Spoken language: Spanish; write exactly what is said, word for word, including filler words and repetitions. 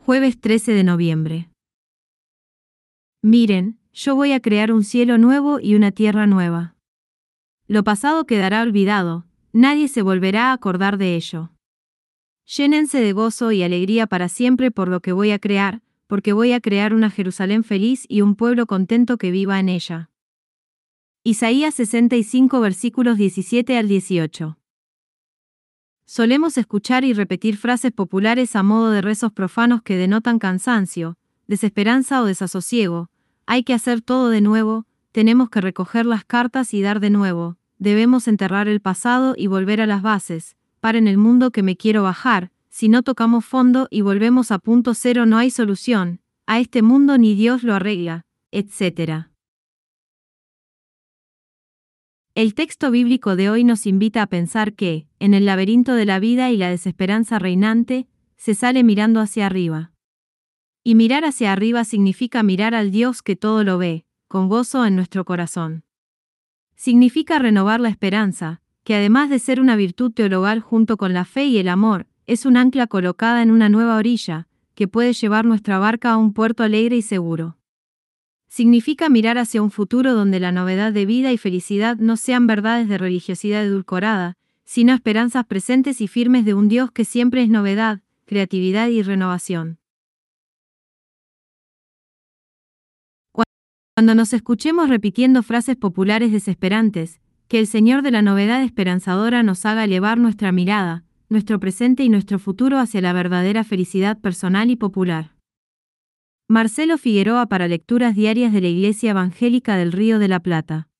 Jueves trece de noviembre. Miren, yo voy a crear un cielo nuevo y una tierra nueva. Lo pasado quedará olvidado, nadie se volverá a acordar de ello. Llénense de gozo y alegría para siempre por lo que voy a crear, porque voy a crear una Jerusalén feliz y un pueblo contento que viva en ella. Isaías sesenta y cinco versículos diecisiete al dieciocho. Solemos escuchar y repetir frases populares a modo de rezos profanos que denotan cansancio, desesperanza o desasosiego. Hay que hacer todo de nuevo, tenemos que recoger las cartas y dar de nuevo, debemos enterrar el pasado y volver a las bases. Para en el mundo que me quiero bajar, si no tocamos fondo y volvemos a punto cero no hay solución, a este mundo ni Dios lo arregla, etcétera. El texto bíblico de hoy nos invita a pensar que, en el laberinto de la vida y la desesperanza reinante, se sale mirando hacia arriba. Y mirar hacia arriba significa mirar al Dios que todo lo ve, con gozo en nuestro corazón. Significa renovar la esperanza, que además de ser una virtud teologal junto con la fe y el amor, es un ancla colocada en una nueva orilla, que puede llevar nuestra barca a un puerto alegre y seguro. Significa mirar hacia un futuro donde la novedad de vida y felicidad no sean verdades de religiosidad edulcorada, sino esperanzas presentes y firmes de un Dios que siempre es novedad, creatividad y renovación. Cuando nos escuchemos repitiendo frases populares desesperantes, que el Señor de la novedad esperanzadora nos haga elevar nuestra mirada, nuestro presente y nuestro futuro hacia la verdadera felicidad personal y popular. Marcelo Figueroa para Lecturas Diarias de la Iglesia Evangélica del Río de la Plata.